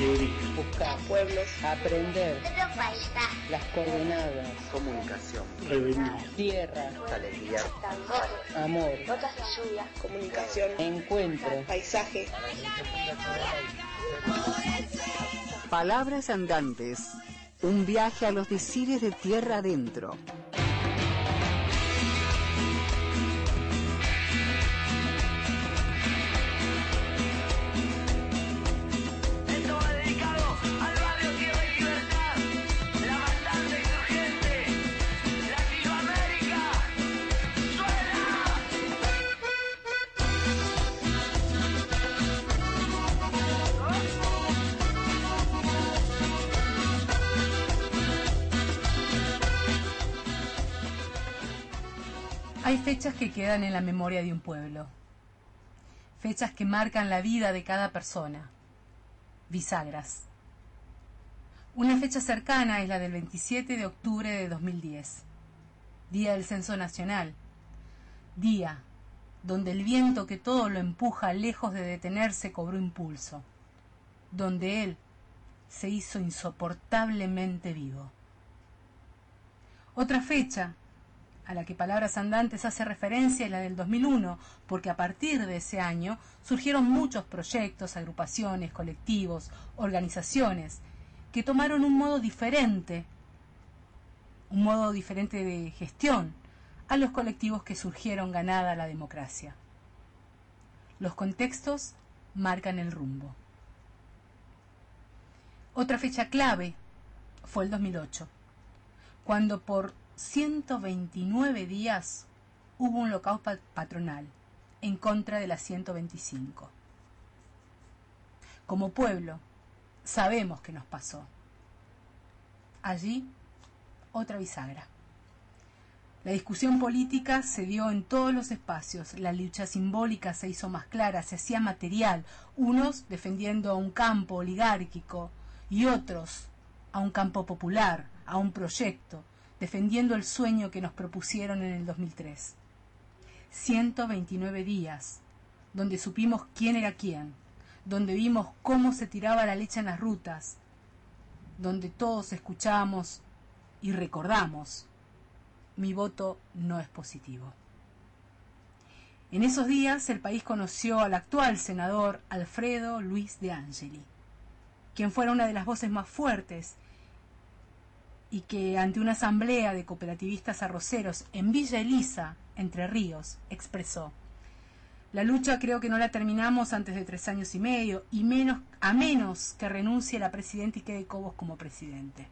Buscar pueblos, aprender, las coordenadas, comunicación, tierra, alegría, tambores, amor, gotas de lluvia, comunicación, encuentro, paisaje. Palabras andantes, un viaje a los decires de tierra adentro. Hay fechas que quedan en la memoria de un pueblo, fechas que marcan la vida de cada persona, bisagras. Una fecha cercana es la del 27 de octubre de 2010, Día del Censo Nacional, día donde el viento que todo lo empuja lejos de detenerse cobró impulso, donde él se hizo insoportablemente vivo. Otra fecha a la que Palabras Andantes hace referencia es la del 2001, porque a partir de ese año surgieron muchos proyectos, agrupaciones, colectivos, organizaciones, que tomaron un modo diferente de gestión a los colectivos que surgieron ganada la democracia. Los contextos marcan el rumbo. Otra fecha clave fue el 2008, cuando por 129 días hubo un lockout patronal en contra de la 125. Como pueblo, sabemos qué nos pasó. Allí, otra bisagra. La discusión política se dio en todos los espacios, la lucha simbólica se hizo más clara, se hacía material, unos defendiendo a un campo oligárquico y otros a un campo popular, a un proyecto, defendiendo el sueño que nos propusieron en el 2003. 129 días, donde supimos quién era quién, donde vimos cómo se tiraba la leche en las rutas, donde todos escuchamos y recordamos: mi voto no es positivo. En esos días el país conoció al actual senador Alfredo Luis de Angeli, quien fuera una de las voces más fuertes y que ante una asamblea de cooperativistas arroceros en Villa Elisa, Entre Ríos, expresó: la lucha creo que no la terminamos antes de 3 años y medio, a menos que renuncie la presidenta y quede Cobos como presidente.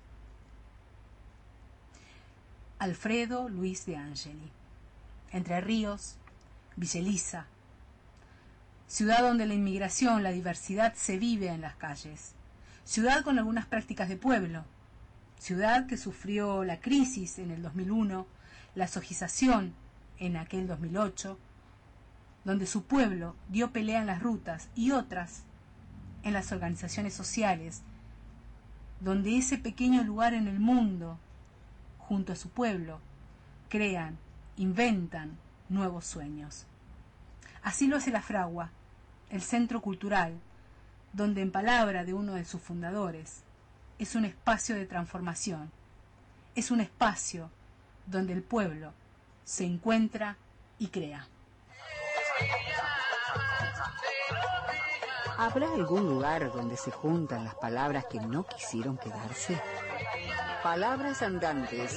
Alfredo Luis de Angeli, Entre Ríos, Villa Elisa, ciudad donde la inmigración, la diversidad se vive en las calles, ciudad con algunas prácticas de pueblo, ciudad que sufrió la crisis en el 2001, la sojización en aquel 2008, donde su pueblo dio pelea en las rutas y otras en las organizaciones sociales, donde ese pequeño lugar en el mundo, junto a su pueblo, crean, inventan nuevos sueños. Así lo hace La Fragua, el centro cultural, donde en palabra de uno de sus fundadores, es un espacio de transformación, es un espacio donde el pueblo se encuentra y crea. ¿Habrá algún lugar donde se juntan las palabras que no quisieron quedarse? Palabras andantes.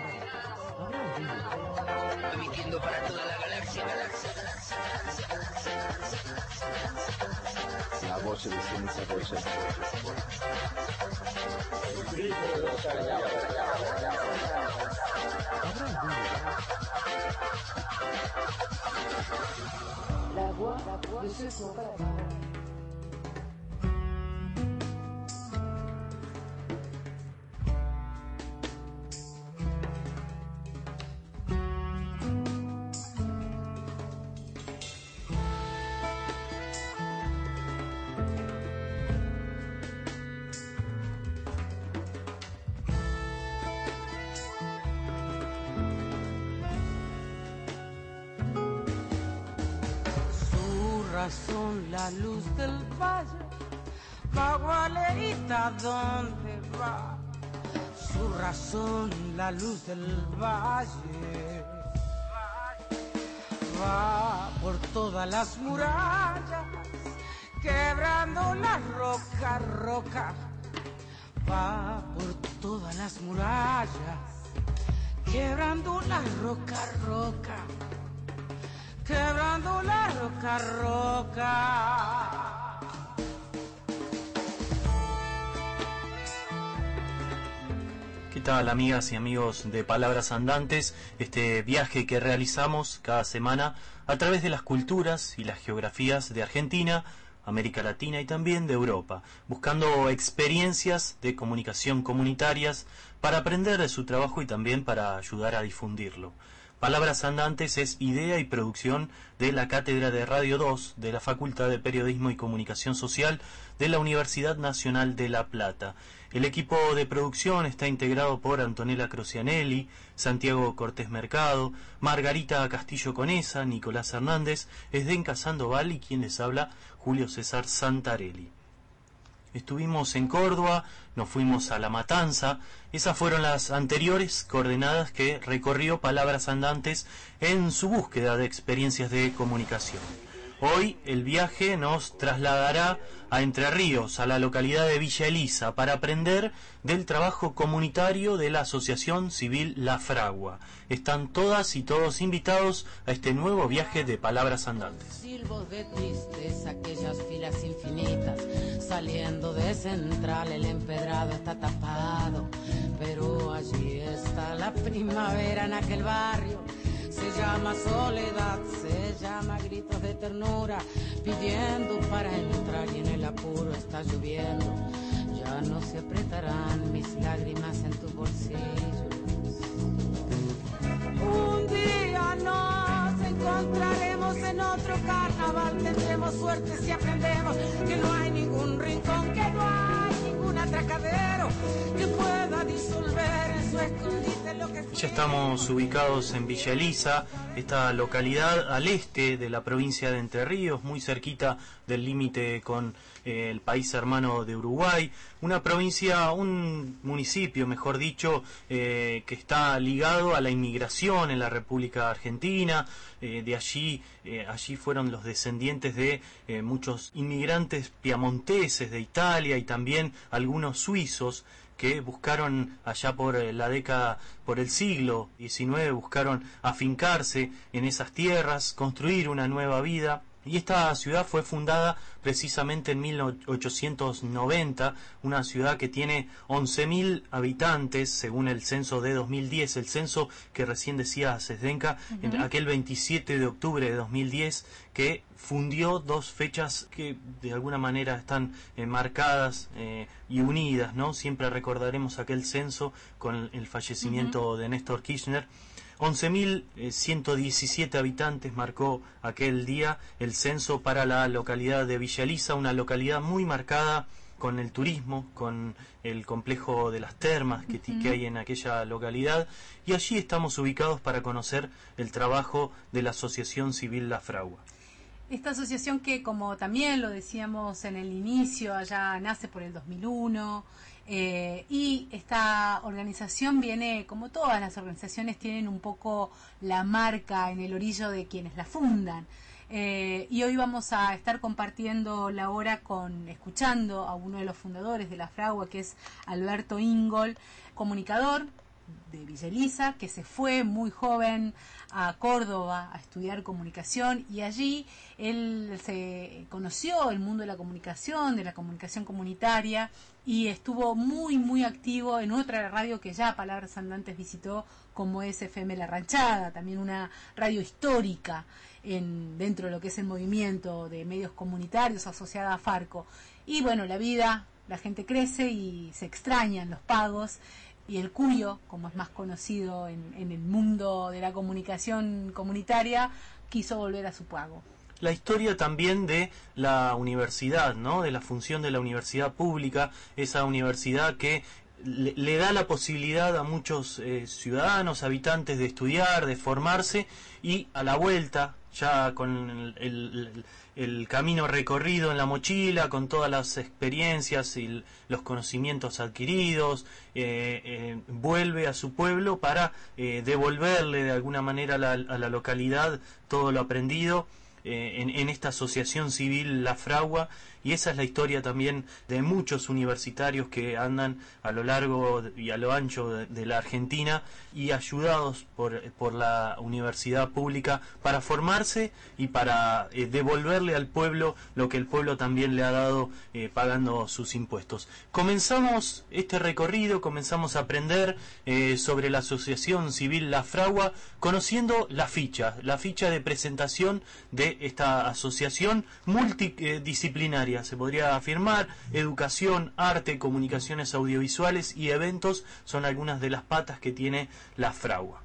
Emitiendo para toda la galaxia. la voz de ciencia por ser. La voix de ceux qui n'ont pas la parole. Son la luz del valle, Bagualeita, ¿dónde va? Su razón, la luz del valle. Va por todas las murallas, quebrando la roca, roca. Va por todas las murallas, quebrando la roca, roca. Quebrando la roca, roca. ¿Qué tal, amigas y amigos de Palabras Andantes? Este viaje que realizamos cada semana a través de las culturas y las geografías de Argentina, América Latina y también de Europa, buscando experiencias de comunicación comunitarias para aprender de su trabajo y también para ayudar a difundirlo. Palabras Andantes es idea y producción de la Cátedra de Radio 2 de la Facultad de Periodismo y Comunicación Social de la Universidad Nacional de La Plata. El equipo de producción está integrado por Antonella Crocianelli, Santiago Cortés Mercado, Margarita Castillo Conesa, Nicolás Hernández, Esdenca Sandoval y quien les habla, Julio César Santarelli. Estuvimos en Córdoba, nos fuimos a La Matanza. Esas fueron las anteriores coordenadas que recorrió Palabras Andantes en su búsqueda de experiencias de comunicación. Hoy el viaje nos trasladará a Entre Ríos, a la localidad de Villa Elisa, para aprender del trabajo comunitario de la Asociación Civil La Fragua. Están todas y todos invitados a este nuevo viaje de Palabras Andantes. Silbos de tristeza, aquellas filas infinitas, saliendo de Central, el empedrado está tapado, pero allí está la primavera en aquel barrio. Se llama soledad, se llama gritos de ternura, pidiendo para entrar y en el apuro está lloviendo. Ya no se apretarán mis lágrimas en tus bolsillos. Un día nos encontraremos en otro carnaval, tendremos suerte si aprendemos que no hay ningún rincón, que no hay ningún atracadero que pueda disolver en su escondite lo que... Ya estamos ubicados en Villa Elisa, esta localidad al este de la provincia de Entre Ríos, muy cerquita del límite con el país hermano de Uruguay, una provincia, un municipio, mejor dicho, que está ligado a la inmigración en la República Argentina. De allí fueron los descendientes de muchos inmigrantes piamonteses de Italia y también algunos suizos que buscaron allá por el siglo XIX, buscaron afincarse en esas tierras, construir una nueva vida. Y esta ciudad fue fundada precisamente en 1890, una ciudad que tiene 11.000 habitantes, según el censo de 2010, el censo que recién decía Esdenca, en aquel 27 de octubre de 2010, que fundió dos fechas que de alguna manera están marcadas y unidas, ¿no? Siempre recordaremos aquel censo con el fallecimiento de Néstor Kirchner. 11.117 habitantes marcó aquel día el censo para la localidad de Villa Elisa, una localidad muy marcada con el turismo, con el complejo de las termas que hay en aquella localidad, y allí estamos ubicados para conocer el trabajo de la Asociación Civil La Fragua. Esta asociación que, como también lo decíamos en el inicio, allá nace por el 2001, y esta organización viene, como todas las organizaciones, tienen un poco la marca en el orillo de quienes la fundan. Y hoy vamos a estar compartiendo la hora escuchando a uno de los fundadores de La Fragua, que es Alberto Ingol, comunicador de Villa Elisa, que se fue muy joven a Córdoba a estudiar comunicación, y allí él se conoció el mundo de la comunicación comunitaria, y estuvo muy muy activo en otra radio que ya Palabras Andantes visitó, como es FM La Ranchada, también una radio histórica dentro de lo que es el movimiento de medios comunitarios asociada a Farco. Y bueno, la gente crece y se extrañan los pagos, y el Cuyo, como es más conocido en el mundo de la comunicación comunitaria, quiso volver a su pago. La historia también de la universidad, ¿no? De la función de la universidad pública, esa universidad que le da la posibilidad a muchos ciudadanos, habitantes, de estudiar, de formarse, y a la vuelta, ya con el camino recorrido en la mochila, con todas las experiencias y los conocimientos adquiridos, vuelve a su pueblo para devolverle de alguna manera a la localidad todo lo aprendido en esta asociación civil La Fragua. Y esa es la historia también de muchos universitarios que andan a lo largo y a lo ancho de la Argentina y ayudados por la universidad pública para formarse y para devolverle al pueblo lo que el pueblo también le ha dado pagando sus impuestos. Comenzamos este recorrido, comenzamos a aprender sobre la Asociación Civil La Fragua, conociendo la ficha de presentación de esta asociación multidisciplinaria, se podría afirmar. Educación, arte, comunicaciones audiovisuales y eventos son algunas de las patas que tiene La Fragua.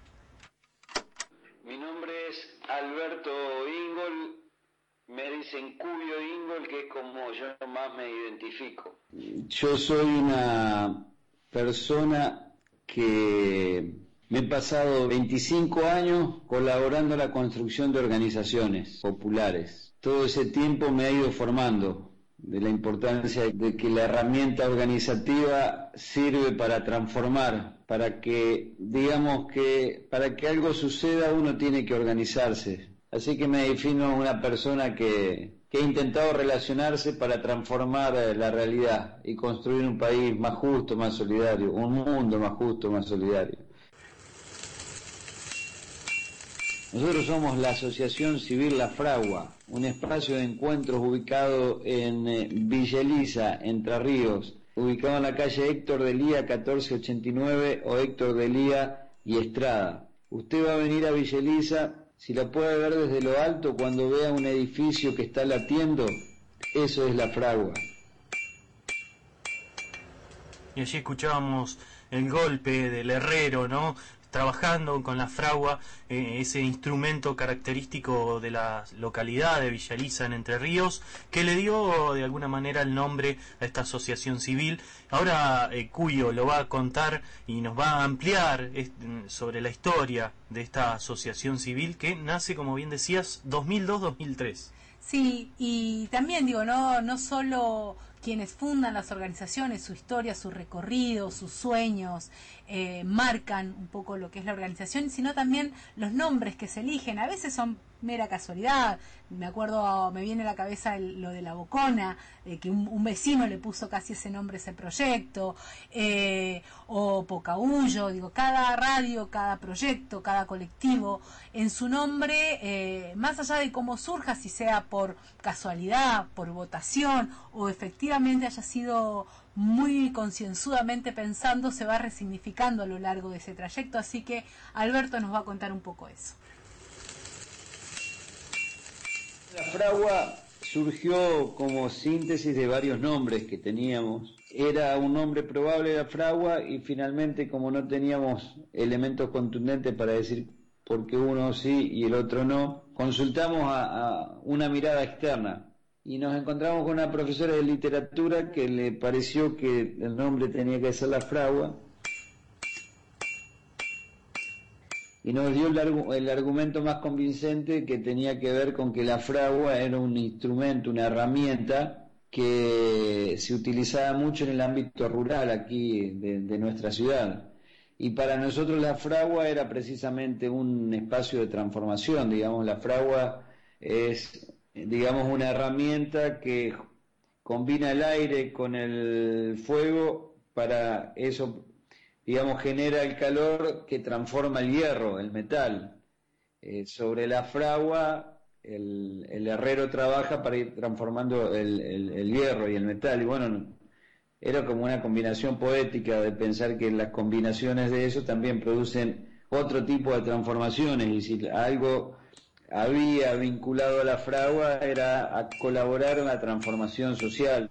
Mi nombre es Alberto Ingol, me dicen Cubio Ingol, que es como yo más me identifico. Yo soy una persona que me he pasado 25 años colaborando en la construcción de organizaciones populares. Todo ese tiempo me ha ido formando de la importancia de que la herramienta organizativa sirve para transformar, para que, digamos que, para que algo suceda uno tiene que organizarse. Así que me defino una persona que ha intentado relacionarse para transformar la realidad y construir un país más justo, más solidario, un mundo más justo, más solidario. Nosotros somos la Asociación Civil La Fragua, un espacio de encuentros ubicado en Villa Elisa, Entre Ríos, ubicado en la calle Héctor de Lía 1489 o Héctor de Lía y Estrada. Usted va a venir a Villa Elisa, si la puede ver desde lo alto, cuando vea un edificio que está latiendo, eso es La Fragua. Y allí escuchábamos el golpe del herrero, ¿no?, trabajando con la fragua, ese instrumento característico de la localidad de Villa Elisa en Entre Ríos, que le dio de alguna manera el nombre a esta asociación civil. Ahora Cuyo lo va a contar y nos va a ampliar sobre la historia de esta asociación civil que nace, como bien decías, 2002-2003. Sí, y también digo, no solo quienes fundan las organizaciones, su historia, su recorrido, sus sueños, marcan un poco lo que es la organización, sino también los nombres que se eligen. A veces son mera casualidad. Me acuerdo, me viene a la cabeza lo de La Bocona, que un vecino le puso casi ese nombre a ese proyecto, o Pocahuyo. Digo, cada radio, cada proyecto, cada colectivo, en su nombre, más allá de cómo surja, si sea por casualidad, por votación, o efectivamente haya sido muy concienzudamente pensando, se va resignificando a lo largo de ese trayecto. Así que Alberto nos va a contar un poco eso. La Fragua surgió como síntesis de varios nombres que teníamos. Era un nombre probable de La Fragua y finalmente, como no teníamos elementos contundentes para decir por qué uno sí y el otro no, consultamos a una mirada externa y nos encontramos con una profesora de literatura que le pareció que el nombre tenía que ser La Fragua y nos dio el argumento más convincente, que tenía que ver con que la fragua era un instrumento, una herramienta que se utilizaba mucho en el ámbito rural aquí de nuestra ciudad. Y para nosotros la fragua era precisamente un espacio de transformación. Digamos, la fragua es, digamos, una herramienta que combina el aire con el fuego para eso. Digamos, genera el calor que transforma el hierro, el metal. Sobre la fragua, el herrero trabaja para ir transformando el hierro y el metal. Y bueno, era como una combinación poética de pensar que las combinaciones de eso también producen otro tipo de transformaciones. Y si algo había vinculado a la fragua era a colaborar en la transformación social.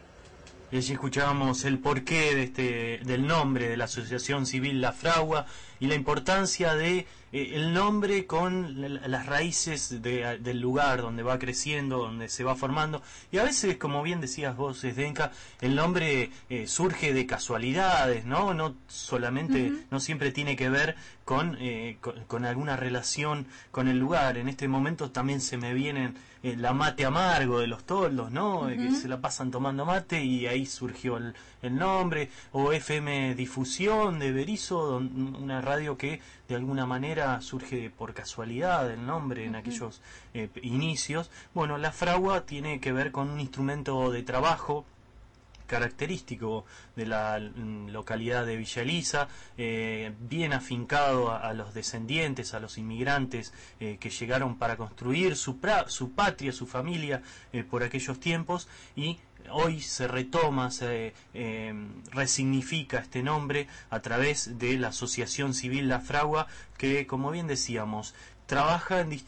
Y allí escuchábamos el porqué del nombre de la Asociación Civil La Fragua, y la importancia de el nombre con las raíces del lugar donde va creciendo, donde se va formando. Y a veces, como bien decías vos, Zdenka, el nombre surge de casualidades, ¿no? No solamente, no siempre tiene que ver con alguna relación con el lugar. En este momento también se me vienen la mate amargo de los toldos, ¿no? Que se la pasan tomando mate y ahí surgió el nombre. O FM Difusión de Berizo, una radio que de alguna manera surge por casualidad el nombre en aquellos inicios. Bueno, la fragua tiene que ver con un instrumento de trabajo característico de la localidad de Villa Elisa, bien afincado a los descendientes, a los inmigrantes que llegaron para construir su patria, su familia por aquellos tiempos, y hoy se retoma, se resignifica este nombre a través de la Asociación Civil La Fragua, que, como bien decíamos, trabaja en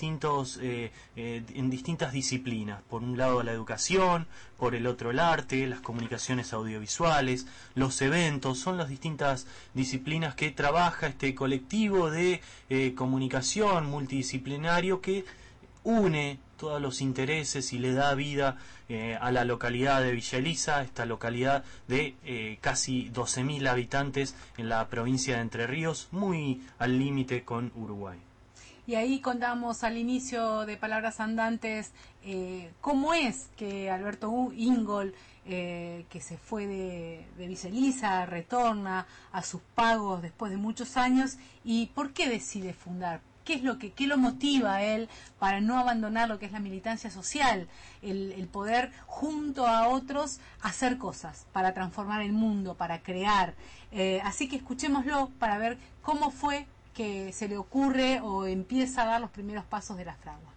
distintas disciplinas. Por un lado la educación, por el otro el arte, las comunicaciones audiovisuales, los eventos. Son las distintas disciplinas que trabaja este colectivo de comunicación multidisciplinario que une todos los intereses y le da vida a la localidad de Villa Elisa, esta localidad de casi 12.000 habitantes en la provincia de Entre Ríos, muy al límite con Uruguay. Y ahí contamos al inicio de Palabras Andantes cómo es que Alberto Ingol, que se fue de Villa Elisa, retorna a sus pagos después de muchos años, y por qué decide fundar. ¿Qué lo motiva a él para no abandonar lo que es la militancia social? El poder, junto a otros, hacer cosas para transformar el mundo, para crear. Así que escuchémoslo para ver cómo fue que se le ocurre o empieza a dar los primeros pasos de la fragua.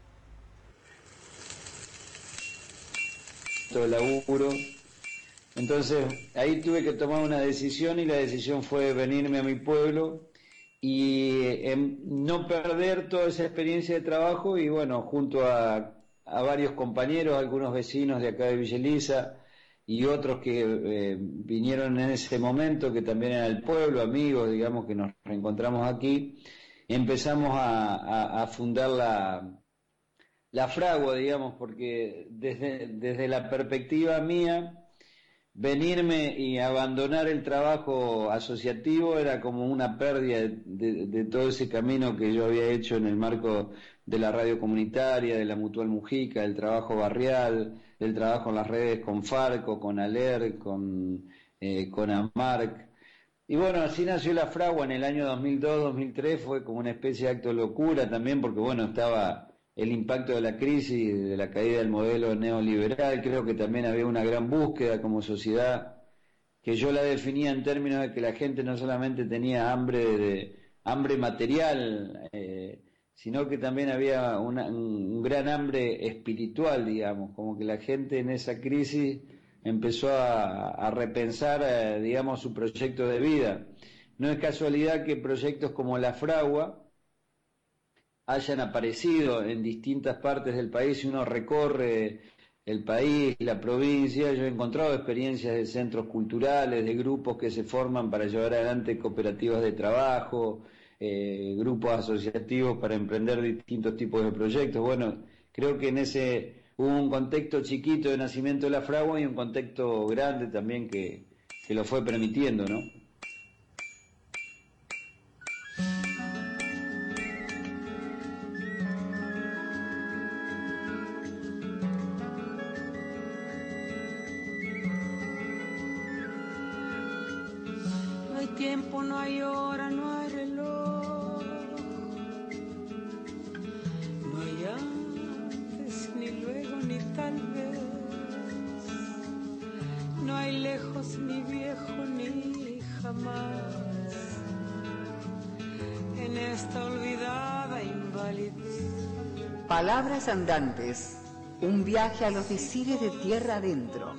Todo el laburo. Entonces ahí tuve que tomar una decisión, y la decisión fue venirme a mi pueblo y no perder toda esa experiencia de trabajo. Y bueno, junto a varios compañeros, algunos vecinos de acá de Villa Elisa y otros que vinieron en ese momento, que también eran del pueblo, amigos, digamos, que nos reencontramos aquí, empezamos a fundar la fragua, digamos, porque desde la perspectiva mía, venirme y abandonar el trabajo asociativo era como una pérdida de todo ese camino que yo había hecho en el marco de la radio comunitaria, de la Mutual Mujica, del trabajo barrial, del trabajo en las redes con Farco, con ALER, con AMARC. Y bueno, así nació la fragua en el año 2002-2003, fue como una especie de acto de locura también, porque bueno, estaba el impacto de la crisis, de la caída del modelo neoliberal. Creo que también había una gran búsqueda como sociedad, que yo la definía en términos de que la gente no solamente tenía hambre material, sino que también había un gran hambre espiritual, digamos, como que la gente en esa crisis empezó a repensar, digamos, su proyecto de vida. No es casualidad que proyectos como la fragua hayan aparecido en distintas partes del país. Si uno recorre el país, la provincia, yo he encontrado experiencias de centros culturales, de grupos que se forman para llevar adelante cooperativas de trabajo, grupos asociativos para emprender distintos tipos de proyectos. Bueno, creo que en ese hubo un contexto chiquito de nacimiento de la fragua y un contexto grande también que lo fue permitiendo, ¿no? No hay tiempo, no hay hora, no hay reloj, no hay antes, ni luego, ni tal vez, no hay lejos, ni viejo, ni jamás, en esta olvidada invalidez. Palabras Andantes, un viaje a los decires de tierra adentro.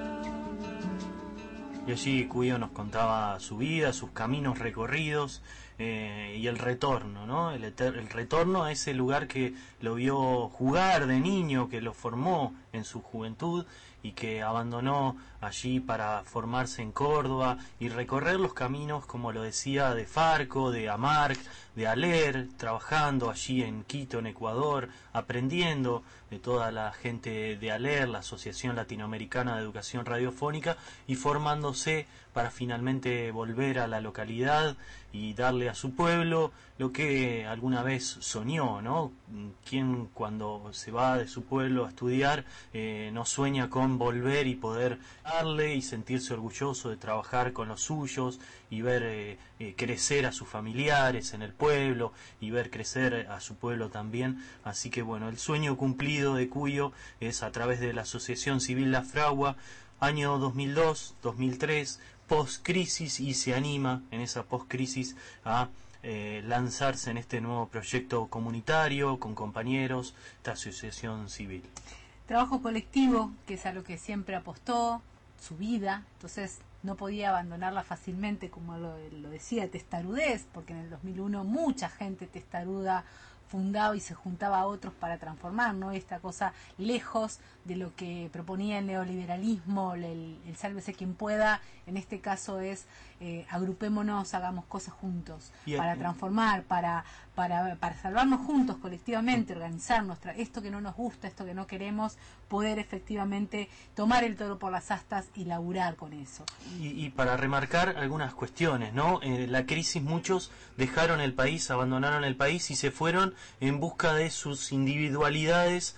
Y allí Cuyo nos contaba su vida, sus caminos recorridos, y el retorno, ¿no? El retorno a ese lugar que lo vio jugar de niño, que lo formó en su juventud y que abandonó allí para formarse en Córdoba y recorrer los caminos, como lo decía, de Farco, de Amarc, de Aler, trabajando allí en Quito, en Ecuador, aprendiendo de toda la gente de Aler, la Asociación Latinoamericana de Educación Radiofónica, y formándose para finalmente volver a la localidad y darle a su pueblo lo que alguna vez soñó, ¿no? ¿Quién cuando se va de su pueblo a estudiar no sueña con volver y poder darle y sentirse orgulloso de trabajar con los suyos y ver crecer a sus familiares en el pueblo y ver crecer a su pueblo también? Así que bueno, el sueño cumplido de Cuyo es a través de la Asociación Civil La Fragua, año 2002, 2003, post-crisis, y se anima en esa post-crisis a lanzarse en este nuevo proyecto comunitario con compañeros, esta asociación civil. Trabajo colectivo, que es a lo que siempre apostó, su vida, entonces no podía abandonarla fácilmente, como lo decía, testarudez, porque en el 2001 mucha gente testaruda fundaba y se juntaba a otros para transformar, ¿no? Esta cosa lejos de lo que proponía el neoliberalismo, el sálvese quien pueda, en este caso es agrupémonos, hagamos cosas juntos, para transformar, para salvarnos juntos colectivamente, organizarnos, esto que no nos gusta, esto que no queremos, poder efectivamente tomar el toro por las astas y laburar con eso. Y para remarcar algunas cuestiones, ¿no? La crisis, muchos dejaron el país, abandonaron el país y se fueron en busca de sus individualidades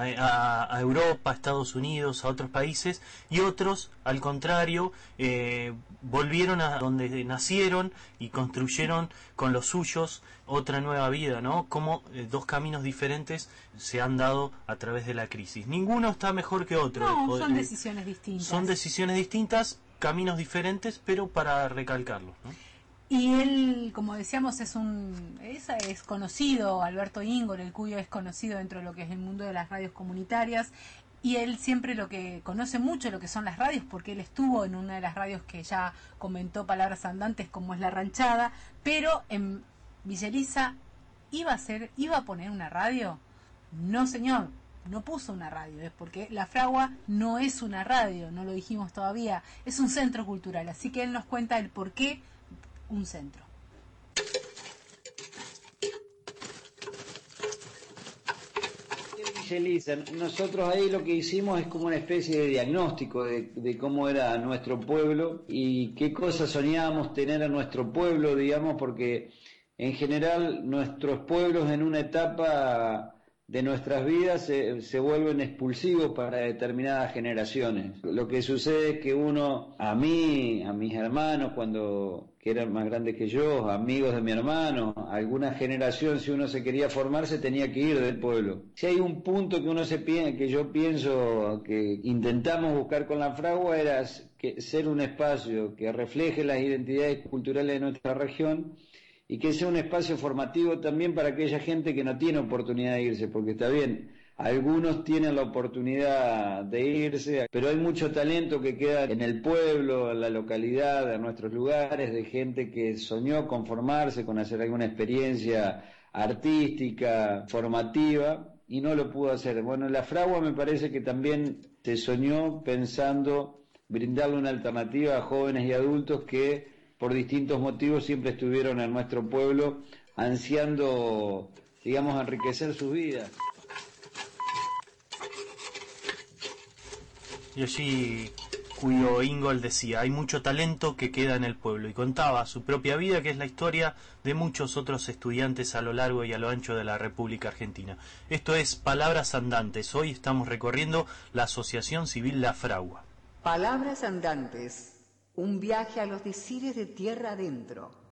a Europa, a Estados Unidos, a otros países, y otros, al contrario, volvieron a donde nacieron y construyeron con los suyos otra nueva vida, ¿no? Como dos caminos diferentes se han dado a través de la crisis. Ninguno está mejor que otro. No, son decisiones distintas. Son decisiones distintas, caminos diferentes, pero para recalcarlo, ¿no? Y él, como decíamos, es conocido, Alberto Ingol, el Cuyo es conocido dentro de lo que es el mundo de las radios comunitarias, y él siempre lo que conoce mucho lo que son las radios, porque él estuvo en una de las radios que ya comentó Palabras Andantes, como es La Ranchada, pero en Villa Elisa iba a poner una radio. No, señor, no puso una radio, es porque La Fragua no es una radio, no lo dijimos todavía, es un centro cultural, así que él nos cuenta el por qué un centro. Elisa, nosotros ahí lo que hicimos es como una especie de diagnóstico de cómo era nuestro pueblo y qué cosas soñábamos tener a nuestro pueblo, digamos, porque en general nuestros pueblos en una etapa de nuestras vidas se vuelven expulsivos para determinadas generaciones. Lo que sucede es que uno, a mí, a mis hermanos, que eran más grandes que yo, amigos de mi hermano, alguna generación, si uno se quería formar, se tenía que ir del pueblo. Si hay un punto que yo pienso que intentamos buscar con La Fragua, era ser un espacio que refleje las identidades culturales de nuestra región, y que sea un espacio formativo también para aquella gente que no tiene oportunidad de irse, porque está bien, algunos tienen la oportunidad de irse, pero hay mucho talento que queda en el pueblo, en la localidad, en nuestros lugares, de gente que soñó con formarse, con hacer alguna experiencia artística, formativa, y no lo pudo hacer. Bueno, en La Fragua me parece que también se soñó pensando brindarle una alternativa a jóvenes y adultos que por distintos motivos siempre estuvieron en nuestro pueblo ansiando, digamos, enriquecer sus vidas. Y allí Cuyo Ingol decía, hay mucho talento que queda en el pueblo, y contaba su propia vida, que es la historia de muchos otros estudiantes a lo largo y a lo ancho de la República Argentina. Esto es Palabras Andantes. Hoy estamos recorriendo la Asociación Civil La Fragua. Palabras Andantes. Un viaje a los decires de tierra adentro.